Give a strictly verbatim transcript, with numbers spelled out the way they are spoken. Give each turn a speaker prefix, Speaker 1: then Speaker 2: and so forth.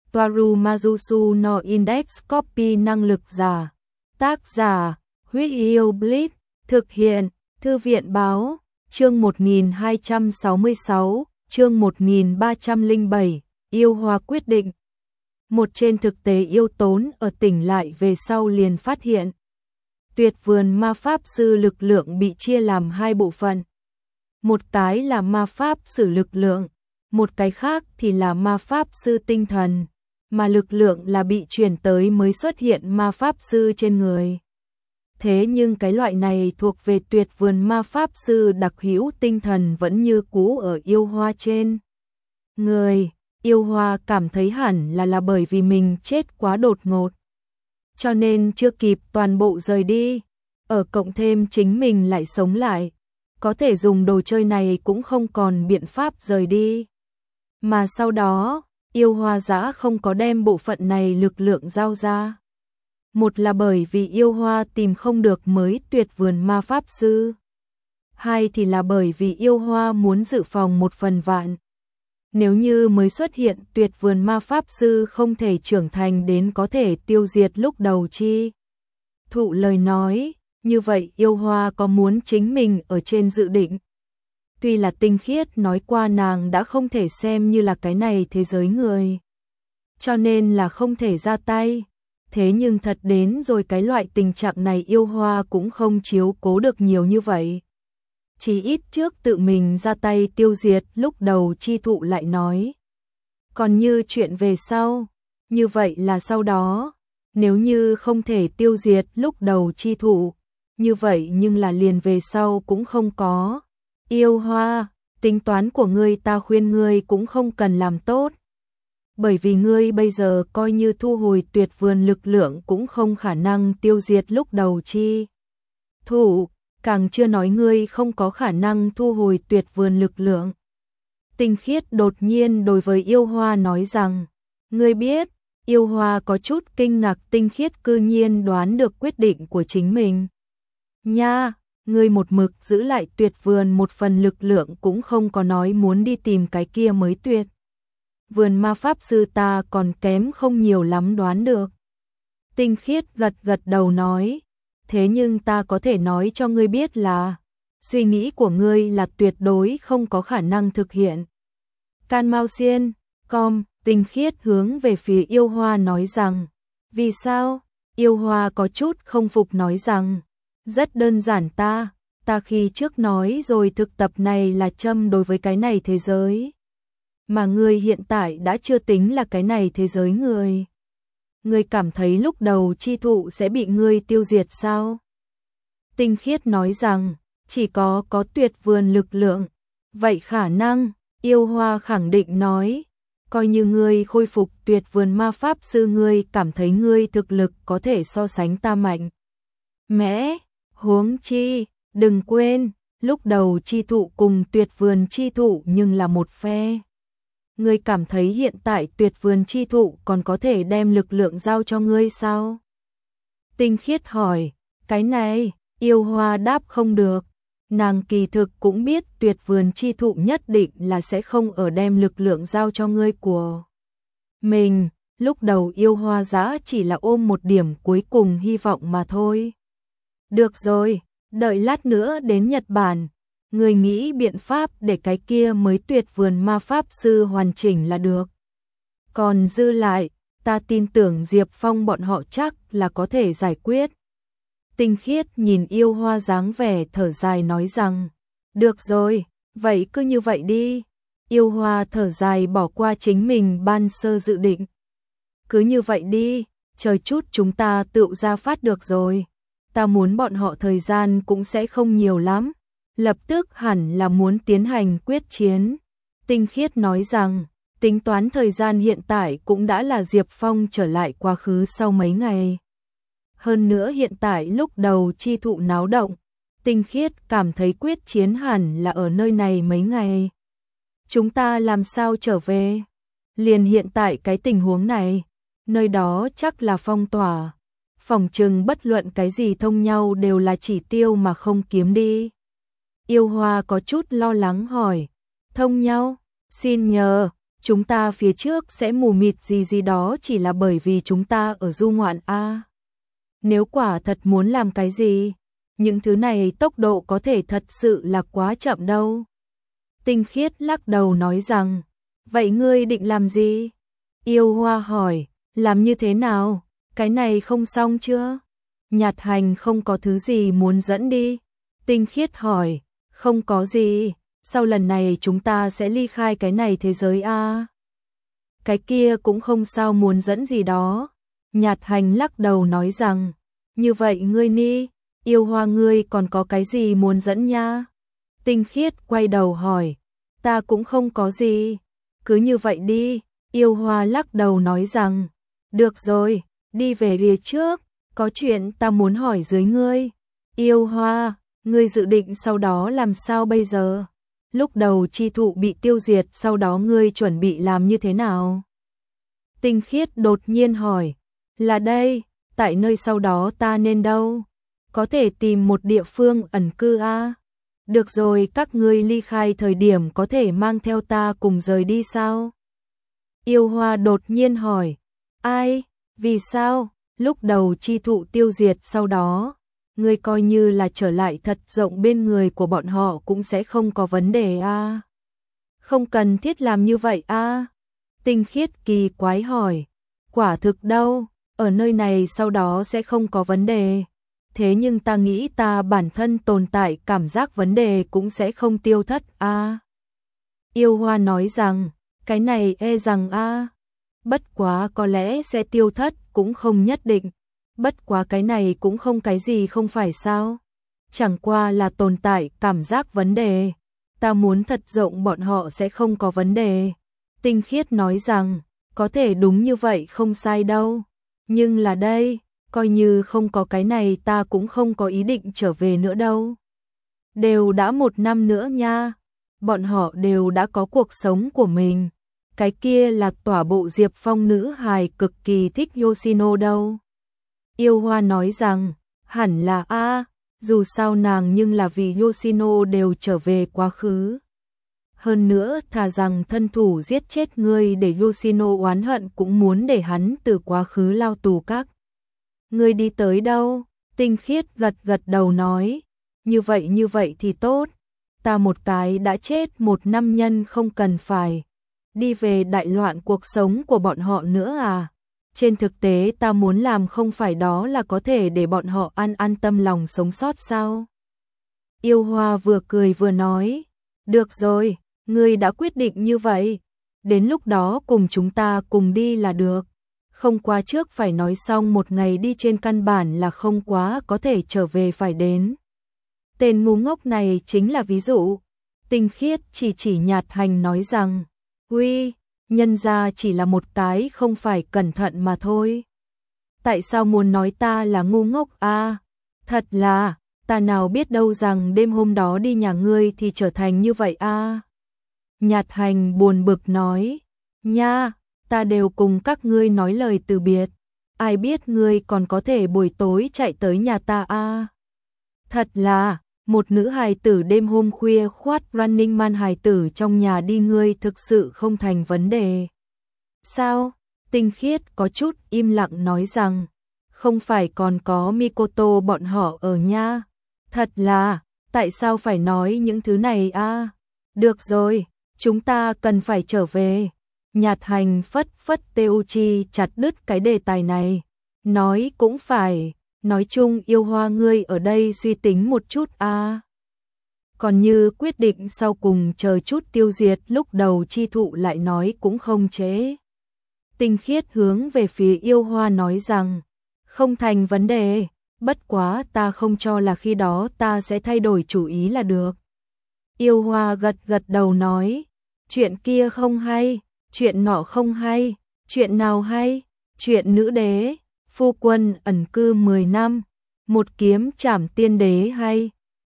Speaker 1: Toaru Majusu no Index Copy năng lực giả. Tác giả, Huyết Yêu Blitz, thực hiện, Thư viện báo, chương một nghìn hai trăm sáu mươi sáu, chương một nghìn ba trăm lẻ bảy, Yêu Hoa quyết định. Một trên thực tế yêu tốn ở tỉnh lại về sau liền phát hiện. Tuyệt vườn ma pháp sư lực lượng bị chia làm hai bộ phận. Một cái là ma pháp sử lực lượng, một cái khác thì là ma pháp sư tinh thần, mà lực lượng là bị chuyển tới mới xuất hiện ma pháp sư trên người. Thế nhưng cái loại này thuộc về tuyệt vườn ma pháp sư đặc hữu tinh thần vẫn như cũ ở yêu hoa trên người. Yêu hoa cảm thấy hẳn là là bởi vì mình chết quá đột ngột, cho nên chưa kịp toàn bộ rời đi, ở cộng thêm chính mình lại sống lại, có thể dùng đồ chơi này cũng không còn biện pháp rời đi. Mà sau đó, yêu hoa dã không có đem bộ phận này lực lượng giao ra. Một là bởi vì yêu hoa tìm không được mới tuyệt vườn ma pháp sư. Hai thì là bởi vì yêu hoa muốn dự phòng một phần vạn. Nếu như mới xuất hiện tuyệt vườn ma pháp sư không thể trưởng thành đến có thể tiêu diệt lúc đầu chi. Thụ lời nói, như vậy yêu hoa có muốn chính mình ở trên dự định. Tuy là tinh khiết nói qua nàng đã không thể xem như là cái này thế giới người, cho nên là không thể ra tay. Thế nhưng thật đến rồi cái loại tình trạng này yêu hoa cũng không chiếu cố được nhiều như vậy. Chỉ ít trước tự mình ra tay tiêu diệt lúc đầu chi thụ lại nói. Còn như chuyện về sau, như vậy là sau đó, nếu như không thể tiêu diệt lúc đầu chi thụ, như vậy nhưng là liền về sau cũng không có. Yêu hoa, tính toán của ngươi ta khuyên ngươi cũng không cần làm tốt. Bởi vì ngươi bây giờ coi như thu hồi tuyệt vườn lực lượng cũng không khả năng tiêu diệt lúc đầu chi thụ, càng chưa nói ngươi không có khả năng thu hồi tuyệt vườn lực lượng. Tinh khiết đột nhiên đối với yêu hoa nói rằng, ngươi biết, yêu hoa có chút kinh ngạc tinh khiết cư nhiên đoán được quyết định của chính mình. Nha, ngươi một mực giữ lại tuyệt vườn một phần lực lượng cũng không có nói muốn đi tìm cái kia mới tuyệt. Vườn ma pháp sư ta còn kém không nhiều lắm đoán được. Tinh khiết gật gật đầu nói, thế nhưng ta có thể nói cho ngươi biết là, suy nghĩ của ngươi là tuyệt đối không có khả năng thực hiện. Can Mao Xiên, com, tinh khiết hướng về phía yêu hoa nói rằng, vì sao? Yêu hoa có chút không phục nói rằng, rất đơn giản ta, ta khi trước nói rồi thực tập này là châm đối với cái này thế giới. Mà ngươi hiện tại đã chưa tính là cái này thế giới người. Ngươi cảm thấy lúc đầu chi thụ sẽ bị ngươi tiêu diệt sao? Tinh khiết nói rằng, chỉ có có tuyệt vườn lực lượng. Vậy khả năng, yêu hoa khẳng định nói, coi như ngươi khôi phục tuyệt vườn ma pháp sư ngươi cảm thấy ngươi thực lực có thể so sánh ta mạnh. Mẽ, huống chi, đừng quên, lúc đầu chi thụ cùng tuyệt vườn chi thụ nhưng là một phe. Ngươi cảm thấy hiện tại tuyệt vườn chi thụ còn có thể đem lực lượng giao cho ngươi sao? Tinh khiết hỏi, cái này, yêu hoa đáp không được. Nàng kỳ thực cũng biết tuyệt vườn chi thụ nhất định là sẽ không ở đem lực lượng giao cho ngươi của mình. Lúc đầu yêu hoa dã chỉ là ôm một điểm cuối cùng hy vọng mà thôi. Được rồi, đợi lát nữa đến Nhật Bản. Người nghĩ biện pháp để cái kia mới tuyệt vườn ma pháp sư hoàn chỉnh là được. Còn dư lại, ta tin tưởng Diệp Phong bọn họ chắc là có thể giải quyết. Tinh khiết nhìn yêu hoa dáng vẻ thở dài nói rằng, được rồi, vậy cứ như vậy đi. Yêu hoa thở dài bỏ qua chính mình ban sơ dự định. Cứ như vậy đi, chờ chút chúng ta tự ra phát được rồi. Ta muốn bọn họ thời gian cũng sẽ không nhiều lắm. Lập tức hẳn là muốn tiến hành quyết chiến. Tinh khiết nói rằng, tính toán thời gian hiện tại cũng đã là Diệp Phong trở lại quá khứ sau mấy ngày. Hơn nữa hiện tại lúc đầu chi thụ náo động, tinh khiết cảm thấy quyết chiến hẳn là ở nơi này mấy ngày. Chúng ta làm sao trở về? Liền hiện tại cái tình huống này, nơi đó chắc là phong tỏa. Phòng trừng bất luận cái gì thông nhau đều là chỉ tiêu mà không kiếm đi. Yêu hoa có chút lo lắng hỏi, thông nhau, xin nhờ, chúng ta phía trước sẽ mù mịt gì gì đó chỉ là bởi vì chúng ta ở du ngoạn a. À, nếu quả thật muốn làm cái gì, những thứ này tốc độ có thể thật sự là quá chậm đâu. Tinh Khiết lắc đầu nói rằng, vậy ngươi định làm gì? Yêu Hoa hỏi, làm như thế nào? Cái này không xong chưa? Nhạt Hành không có thứ gì muốn dẫn đi. Tinh Khiết hỏi, không có gì, sau lần này chúng ta sẽ ly khai cái này thế giới a. À, cái kia cũng không sao muốn dẫn gì đó. Nhạt Hành lắc đầu nói rằng, như vậy ngươi ni, Yêu Hoa ngươi còn có cái gì muốn dẫn nha? Tinh Khiết quay đầu hỏi, ta cũng không có gì, cứ như vậy đi. Yêu Hoa lắc đầu nói rằng, được rồi, đi về phía trước, có chuyện ta muốn hỏi dưới ngươi. Yêu Hoa, ngươi dự định sau đó làm sao bây giờ? Lúc đầu chi thụ bị tiêu diệt, sau đó ngươi chuẩn bị làm như thế nào? Tinh Khiết đột nhiên hỏi, là đây, tại nơi sau đó ta nên đâu? Có thể tìm một địa phương ẩn cư a. À? Được rồi, các ngươi ly khai thời điểm có thể mang theo ta cùng rời đi sao? Yêu Hoa đột nhiên hỏi, ai, vì sao? Lúc đầu chi thụ tiêu diệt, sau đó ngươi coi như là trở lại thật rộng bên người của bọn họ cũng sẽ không có vấn đề a. À? Không cần thiết làm như vậy a. À? Tinh Khiết kỳ quái hỏi, quả thực đâu, ở nơi này sau đó sẽ không có vấn đề. Thế nhưng ta nghĩ ta bản thân tồn tại cảm giác vấn đề cũng sẽ không tiêu thất a. À? Yêu Hoa nói rằng, cái này e rằng a, à, bất quá có lẽ sẽ tiêu thất cũng không nhất định. Bất quá cái này cũng không cái gì không phải sao? Chẳng qua là tồn tại cảm giác vấn đề. Ta muốn thật rộng bọn họ sẽ không có vấn đề. Tinh Khiết nói rằng, có thể đúng như vậy không sai đâu. Nhưng là đây, coi như không có cái này ta cũng không có ý định trở về nữa đâu. Đều đã một năm nữa nha. Bọn họ đều đã có cuộc sống của mình. Cái kia là tỏa bộ Diệp Phong nữ hài cực kỳ thích Yoshino đâu. Yêu Hoa nói rằng, hẳn là a, dù sao nàng nhưng là vì Yoshino đều trở về quá khứ. Hơn nữa thà rằng thân thủ giết chết ngươi để Yoshino oán hận cũng muốn để hắn từ quá khứ lao tù các. Ngươi đi tới đâu? Tinh Khiết gật gật đầu nói, như vậy như vậy thì tốt. Ta một cái đã chết một năm nhân không cần phải đi về đại loạn cuộc sống của bọn họ nữa à? Trên thực tế ta muốn làm không phải đó là có thể để bọn họ an an tâm lòng sống sót sao? Yêu Hoa vừa cười vừa nói, được rồi, ngươi đã quyết định như vậy, đến lúc đó cùng chúng ta cùng đi là được. Không quá trước phải nói xong một ngày đi trên căn bản là không quá có thể trở về phải đến. Tên ngu ngốc này chính là ví dụ. Tinh Khiết chỉ chỉ Nhạt Hành nói rằng, uy, nhân ra chỉ là một cái không phải cẩn thận mà thôi. Tại sao muốn nói ta là ngu ngốc a? À, thật là, ta nào biết đâu rằng đêm hôm đó đi nhà ngươi thì trở thành như vậy a. À. Nhạt Hành buồn bực nói, nha, ta đều cùng các ngươi nói lời từ biệt, ai biết ngươi còn có thể buổi tối chạy tới nhà ta a. À. Thật là, một nữ hài tử đêm hôm khuya khoát Running Man hài tử trong nhà đi ngươi thực sự không thành vấn đề. Sao? Tinh Khiết có chút im lặng nói rằng, không phải còn có Mikoto bọn họ ở nha. Thật là, tại sao phải nói những thứ này a? À? Được rồi, chúng ta cần phải trở về. Nhạt Hành phất phất Teuchi chặt đứt cái đề tài này. Nói cũng phải, nói chung Yêu Hoa ngươi ở đây suy tính một chút a. À. Còn như quyết định sau cùng chờ chút tiêu diệt lúc đầu chi thụ lại nói cũng không chế. Tinh Khiết hướng về phía Yêu Hoa nói rằng, không thành vấn đề, bất quá ta không cho là khi đó ta sẽ thay đổi chủ ý là được. Yêu Hoa gật gật đầu nói, chuyện kia không hay, chuyện nọ không hay, chuyện nào hay, chuyện nữ đế, phu quân ẩn cư mười năm, một kiếm trảm tiên đế hay,